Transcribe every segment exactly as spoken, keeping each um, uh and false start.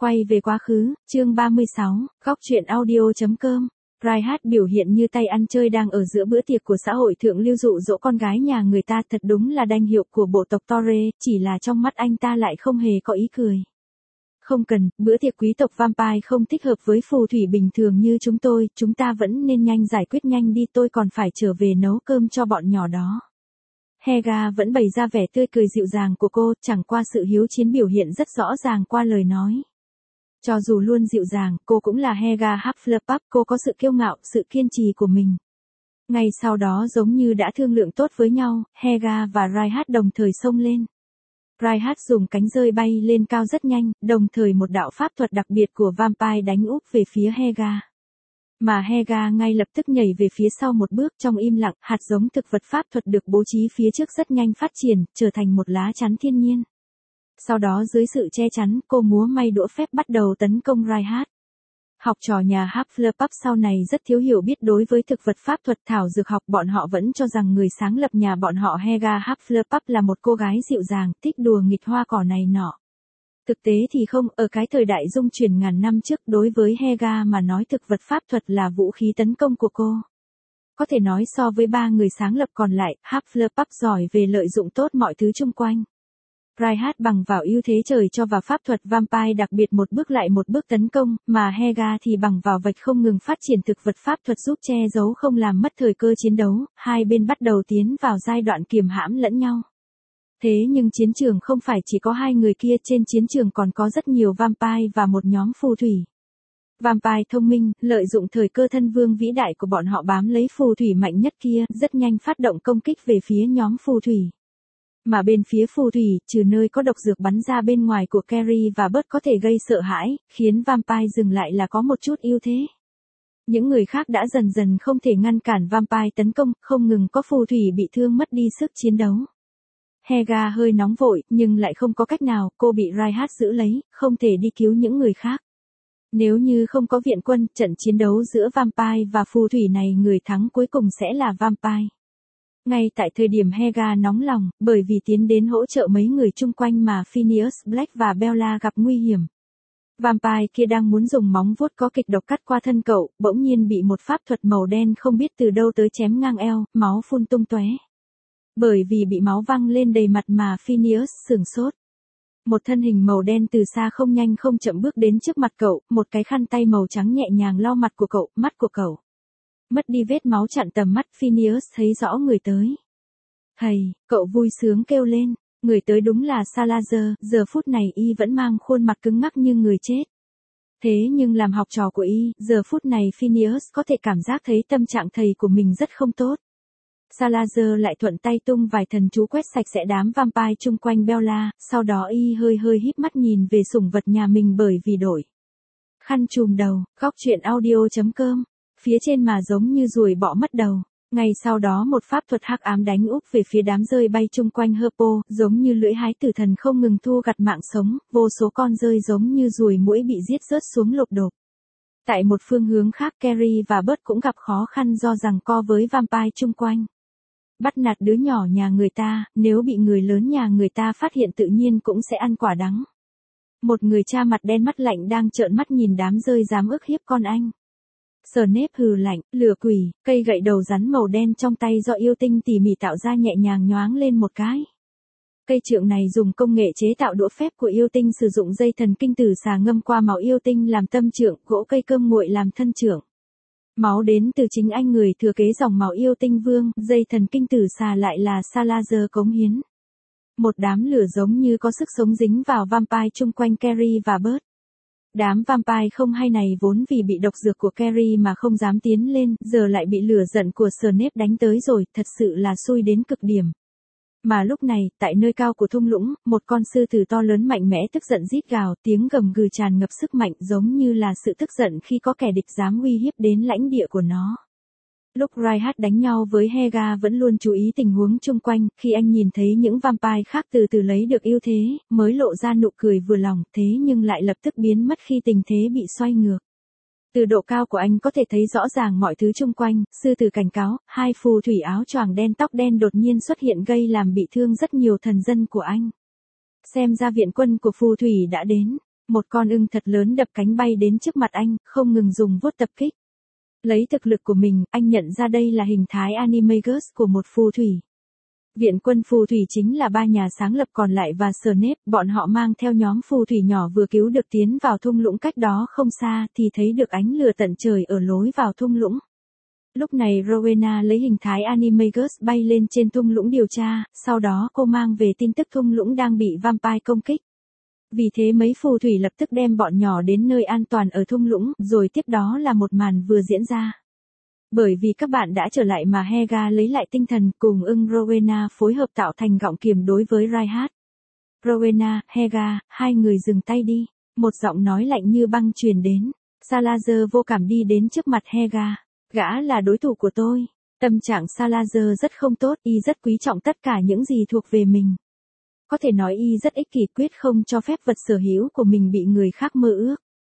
Quay về quá khứ, chương ba mươi sáu, góc truyện audio.com. Reinhardt biểu hiện như tay ăn chơi đang ở giữa bữa tiệc của xã hội thượng lưu dụ dỗ con gái nhà người ta, thật đúng là đanh hiệu của bộ tộc Torre, chỉ là trong mắt anh ta lại không hề có ý cười. Không cần, bữa tiệc quý tộc vampire không thích hợp với phù thủy bình thường như chúng tôi, chúng ta vẫn nên nhanh giải quyết nhanh đi, tôi còn phải trở về nấu cơm cho bọn nhỏ đó. Helga vẫn bày ra vẻ tươi cười dịu dàng của cô, chẳng qua sự hiếu chiến biểu hiện rất rõ ràng qua lời nói. Cho dù luôn dịu dàng, cô cũng là Helga Hufflepuff, cô có sự kiêu ngạo, sự kiên trì của mình. Ngay sau đó giống như đã thương lượng tốt với nhau, Helga và Reinhardt đồng thời xông lên. Reinhardt dùng cánh rơi bay lên cao rất nhanh, đồng thời một đạo pháp thuật đặc biệt của vampire đánh úp về phía Helga. Mà Helga ngay lập tức nhảy về phía sau một bước, trong im lặng, hạt giống thực vật pháp thuật được bố trí phía trước rất nhanh phát triển, trở thành một lá chắn thiên nhiên. Sau đó dưới sự che chắn, cô múa may đũa phép bắt đầu tấn công Reinhardt. Học trò nhà Hufflepuff sau này rất thiếu hiểu biết đối với thực vật pháp thuật thảo dược học, bọn họ vẫn cho rằng người sáng lập nhà bọn họ Helga Hufflepuff là một cô gái dịu dàng, thích đùa nghịch hoa cỏ này nọ. Thực tế thì không, ở cái thời đại dung chuyển ngàn năm trước, đối với Helga mà nói thực vật pháp thuật là vũ khí tấn công của cô. Có thể nói so với ba người sáng lập còn lại, Hufflepuff giỏi về lợi dụng tốt mọi thứ xung quanh. Reinhardt bằng vào ưu thế trời cho và pháp thuật vampire đặc biệt một bước lại một bước tấn công, mà Helga thì bằng vào vạch không ngừng phát triển thực vật pháp thuật giúp che giấu không làm mất thời cơ chiến đấu, hai bên bắt đầu tiến vào giai đoạn kiềm hãm lẫn nhau. Thế nhưng chiến trường không phải chỉ có hai người kia, trên chiến trường còn có rất nhiều vampire và một nhóm phù thủy. Vampire thông minh, lợi dụng thời cơ thân vương vĩ đại của bọn họ bám lấy phù thủy mạnh nhất kia, rất nhanh phát động công kích về phía nhóm phù thủy. Mà bên phía phù thủy, trừ nơi có độc dược bắn ra bên ngoài của Carrie và Bert có thể gây sợ hãi, khiến vampire dừng lại là có một chút ưu thế. Những người khác đã dần dần không thể ngăn cản vampire tấn công, không ngừng có phù thủy bị thương mất đi sức chiến đấu. Helga hơi nóng vội, nhưng lại không có cách nào, cô bị Reinhardt giữ lấy, không thể đi cứu những người khác. Nếu như không có viện quân, trận chiến đấu giữa vampire và phù thủy này người thắng cuối cùng sẽ là vampire. Ngay tại thời điểm Helga nóng lòng, bởi vì tiến đến hỗ trợ mấy người chung quanh mà Phineas Black và Bella gặp nguy hiểm. Vampire kia đang muốn dùng móng vuốt có kịch độc cắt qua thân cậu, bỗng nhiên bị một pháp thuật màu đen không biết từ đâu tới chém ngang eo, máu phun tung tóe. Bởi vì bị máu văng lên đầy mặt mà Phineas sửng sốt. Một thân hình màu đen từ xa không nhanh không chậm bước đến trước mặt cậu, một cái khăn tay màu trắng nhẹ nhàng lau mặt của cậu, mắt của cậu. Mất đi vết máu chặn tầm mắt, Phineas thấy rõ người tới. Thầy, cậu vui sướng kêu lên, người tới đúng là Salazar, giờ phút này y vẫn mang khuôn mặt cứng ngắc như người chết. Thế nhưng làm học trò của y, giờ phút này Phineas có thể cảm giác thấy tâm trạng thầy của mình rất không tốt. Salazar lại thuận tay tung vài thần chú quét sạch sẽ đám vampire chung quanh Bella, sau đó y hơi hơi híp mắt nhìn về sủng vật nhà mình bởi vì đổi khăn trùm đầu, góc truyện audio.com. Phía trên mà giống như ruồi bọ mất đầu. Ngay sau đó một pháp thuật hắc ám đánh úp về phía đám rơi bay chung quanh Herpo, giống như lưỡi hái tử thần không ngừng thu gặt mạng sống, vô số con rơi giống như ruồi muỗi bị giết rớt xuống lộp đột. Tại một phương hướng khác, Carrie và Bert cũng gặp khó khăn do giằng co với vampire chung quanh. Bắt nạt đứa nhỏ nhà người ta, nếu bị người lớn nhà người ta phát hiện tự nhiên cũng sẽ ăn quả đắng. Một người cha mặt đen mắt lạnh đang trợn mắt nhìn đám rơi dám ức hiếp con anh. Snape hừ lạnh, lửa quỷ, cây gậy đầu rắn màu đen trong tay do yêu tinh tỉ mỉ tạo ra nhẹ nhàng nhoáng lên một cái. Cây trượng này dùng công nghệ chế tạo đũa phép của yêu tinh, sử dụng dây thần kinh tử xà ngâm qua máu yêu tinh làm tâm trượng, gỗ cây cơm nguội làm thân trượng. Máu đến từ chính anh người thừa kế dòng máu yêu tinh vương, dây thần kinh tử xà lại là Salazar cống hiến. Một đám lửa giống như có sức sống dính vào vampire chung quanh Carrie và Bert. Đám vampire không hay này vốn vì bị độc dược của Carrie mà không dám tiến lên, giờ lại bị lửa giận của Snape đánh tới rồi, thật sự là xui đến cực điểm. Mà lúc này, tại nơi cao của thung lũng, một con sư tử to lớn mạnh mẽ tức giận rít gào, tiếng gầm gừ tràn ngập sức mạnh giống như là sự tức giận khi có kẻ địch dám uy hiếp đến lãnh địa của nó. Lúc Reinhardt đánh nhau với Helga vẫn luôn chú ý tình huống chung quanh, khi anh nhìn thấy những vampire khác từ từ lấy được ưu thế, mới lộ ra nụ cười vừa lòng, thế nhưng lại lập tức biến mất khi tình thế bị xoay ngược. Từ độ cao của anh có thể thấy rõ ràng mọi thứ chung quanh, sư tử cảnh cáo, hai phù thủy áo choàng đen tóc đen đột nhiên xuất hiện gây làm bị thương rất nhiều thần dân của anh. Xem ra viện quân của phù thủy đã đến. Một con ưng thật lớn đập cánh bay đến trước mặt anh, không ngừng dùng vuốt tập kích. Lấy thực lực của mình, anh nhận ra đây là hình thái Animagus của một phù thủy. Viện quân phù thủy chính là ba nhà sáng lập còn lại và Snape, bọn họ mang theo nhóm phù thủy nhỏ vừa cứu được tiến vào thung lũng cách đó không xa thì thấy được ánh lửa tận trời ở lối vào thung lũng. Lúc này Rowena lấy hình thái Animagus bay lên trên thung lũng điều tra, sau đó cô mang về tin tức thung lũng đang bị vampire công kích. Vì thế mấy phù thủy lập tức đem bọn nhỏ đến nơi an toàn ở thung lũng, rồi tiếp đó là một màn vừa diễn ra. Bởi vì các bạn đã trở lại mà Helga lấy lại tinh thần cùng ưng Rowena phối hợp tạo thành gọng kiềm đối với Reinhardt. Rowena, Helga, hai người dừng tay đi. Một giọng nói lạnh như băng truyền đến. Salazar vô cảm đi đến trước mặt Helga. Gã là đối thủ của tôi. Tâm trạng Salazar rất không tốt, y rất quý trọng tất cả những gì thuộc về mình. Có thể nói y rất ích kỷ quyết không cho phép vật sở hữu của mình bị người khác mơ ước.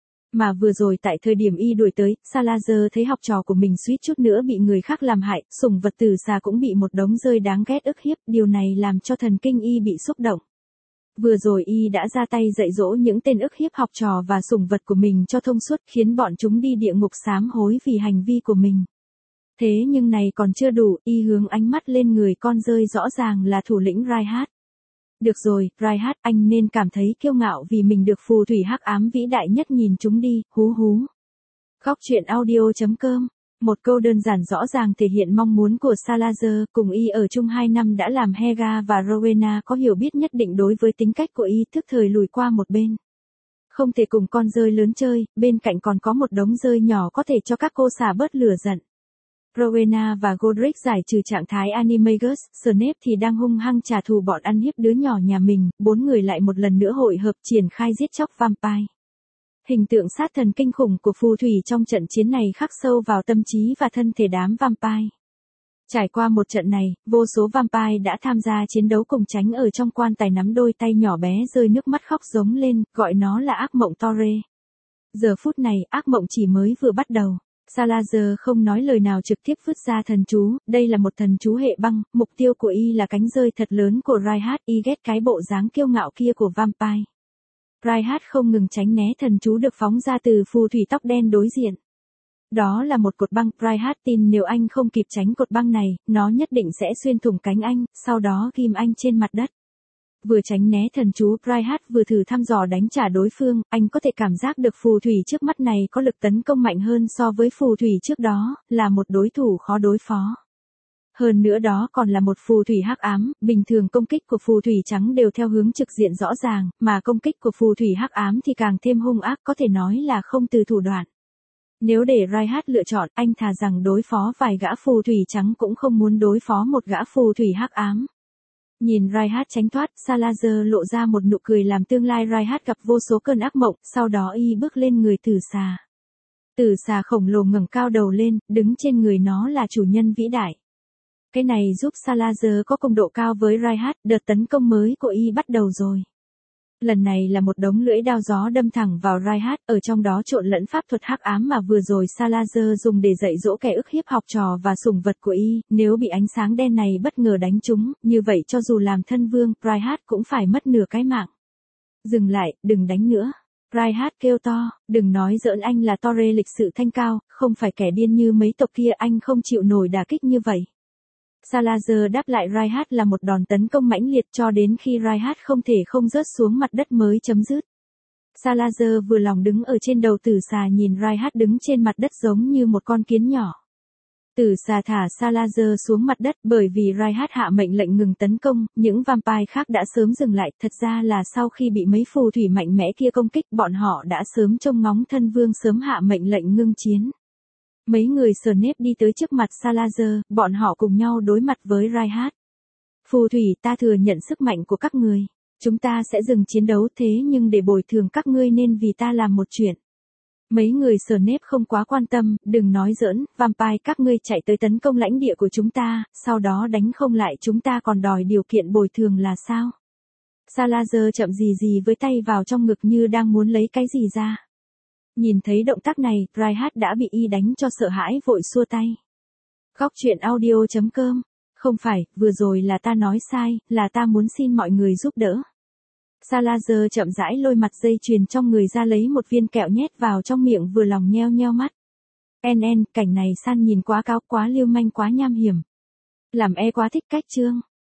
Mà vừa rồi tại thời điểm y đuổi tới, Salazar thấy học trò của mình suýt chút nữa bị người khác làm hại, sủng vật tử xà cũng bị một đống rơi đáng ghét ức hiếp, điều này làm cho thần kinh y bị xúc động. Vừa rồi y đã ra tay dạy dỗ những tên ức hiếp học trò và sủng vật của mình cho thông suốt khiến bọn chúng đi địa ngục sám hối vì hành vi của mình. Thế nhưng này còn chưa đủ, y hướng ánh mắt lên người con rơi rõ ràng là thủ lĩnh Reinhardt. Được rồi, Reinhardt, anh nên cảm thấy kiêu ngạo vì mình được phù thủy hắc ám vĩ đại nhất nhìn chúng đi, hú hú. Góc truyện audio chấm com. Một câu đơn giản rõ ràng thể hiện mong muốn của Salazar, cùng y ở chung hai năm đã làm Helga và Rowena có hiểu biết nhất định đối với tính cách của y, thức thời lùi qua một bên. Không thể cùng con rơi lớn chơi, bên cạnh còn có một đống rơi nhỏ có thể cho các cô xả bớt lửa giận. Rowena và Godric giải trừ trạng thái Animagus, Snape thì đang hung hăng trả thù bọn ăn hiếp đứa nhỏ nhà mình, bốn người lại một lần nữa hội hợp triển khai giết chóc vampire. Hình tượng sát thần kinh khủng của phù thủy trong trận chiến này khắc sâu vào tâm trí và thân thể đám vampire. Trải qua một trận này, vô số vampire đã tham gia chiến đấu cùng tránh ở trong quan tài nắm đôi tay nhỏ bé rơi nước mắt khóc giống lên, gọi nó là ác mộng Torre. Giờ phút này, ác mộng chỉ mới vừa bắt đầu. Salazar không nói lời nào trực tiếp vứt ra thần chú, đây là một thần chú hệ băng, mục tiêu của y là cánh rơi thật lớn của Reinhardt, y ghét cái bộ dáng kiêu ngạo kia của vampire. Reinhardt không ngừng tránh né thần chú được phóng ra từ phù thủy tóc đen đối diện. Đó là một cột băng, Reinhardt tin nếu anh không kịp tránh cột băng này, nó nhất định sẽ xuyên thủng cánh anh, sau đó ghim anh trên mặt đất. Vừa tránh né thần chú, Reinhardt vừa thử thăm dò đánh trả đối phương, anh có thể cảm giác được phù thủy trước mắt này có lực tấn công mạnh hơn so với phù thủy trước đó, là một đối thủ khó đối phó. Hơn nữa đó còn là một phù thủy hắc ám, bình thường công kích của phù thủy trắng đều theo hướng trực diện rõ ràng, mà công kích của phù thủy hắc ám thì càng thêm hung ác, có thể nói là không từ thủ đoạn. Nếu để Reinhardt lựa chọn, anh thà rằng đối phó vài gã phù thủy trắng cũng không muốn đối phó một gã phù thủy hắc ám. Nhìn Reinhardt tránh thoát, Salazar lộ ra một nụ cười làm tương lai Reinhardt gặp vô số cơn ác mộng, sau đó y bước lên người tử xà. Tử xà khổng lồ ngẩng cao đầu lên, đứng trên người nó là chủ nhân vĩ đại. Cái này giúp Salazar có công độ cao với Reinhardt, đợt tấn công mới của y bắt đầu rồi. Lần này là một đống lưỡi đao gió đâm thẳng vào Reinhardt, ở trong đó trộn lẫn pháp thuật hắc ám mà vừa rồi Salazar dùng để dạy dỗ kẻ ức hiếp học trò và sủng vật của y, nếu bị ánh sáng đen này bất ngờ đánh trúng, như vậy cho dù làm thân vương, Reinhardt cũng phải mất nửa cái mạng. Dừng lại, đừng đánh nữa. Reinhardt kêu to, đừng nói giỡn, anh là Torre lịch sự thanh cao, không phải kẻ điên như mấy tộc kia, anh không chịu nổi đả kích như vậy. Salazar đáp lại Reinhardt là một đòn tấn công mãnh liệt cho đến khi Reinhardt không thể không rớt xuống mặt đất mới chấm dứt. Salazar vừa lòng đứng ở trên đầu tử xà nhìn Reinhardt đứng trên mặt đất giống như một con kiến nhỏ. Tử xà thả Salazar xuống mặt đất bởi vì Reinhardt hạ mệnh lệnh ngừng tấn công, những vampire khác đã sớm dừng lại, thật ra là sau khi bị mấy phù thủy mạnh mẽ kia công kích bọn họ đã sớm trông ngóng thân vương sớm hạ mệnh lệnh ngưng chiến. Mấy người Snape đi tới trước mặt Salazar, bọn họ cùng nhau đối mặt với Reinhardt. Phù thủy, ta thừa nhận sức mạnh của các người. Chúng ta sẽ dừng chiến đấu thế nhưng để bồi thường các ngươi nên vì ta làm một chuyện. Mấy người Snape không quá quan tâm, đừng nói giỡn, vampire các ngươi chạy tới tấn công lãnh địa của chúng ta, sau đó đánh không lại chúng ta còn đòi điều kiện bồi thường là sao? Salazar chậm gì gì với tay vào trong ngực như đang muốn lấy cái gì ra. Nhìn thấy động tác này, Reinhardt đã bị y đánh cho sợ hãi vội xua tay. Góc truyện audio chấm com. Không phải, vừa rồi là ta nói sai, là ta muốn xin mọi người giúp đỡ. Salazar chậm rãi lôi mặt dây chuyền trong người ra lấy một viên kẹo nhét vào trong miệng vừa lòng nheo nheo mắt. En en, cảnh này San nhìn quá cao, quá lưu manh, quá nham hiểm. Làm e quá thích cách trương.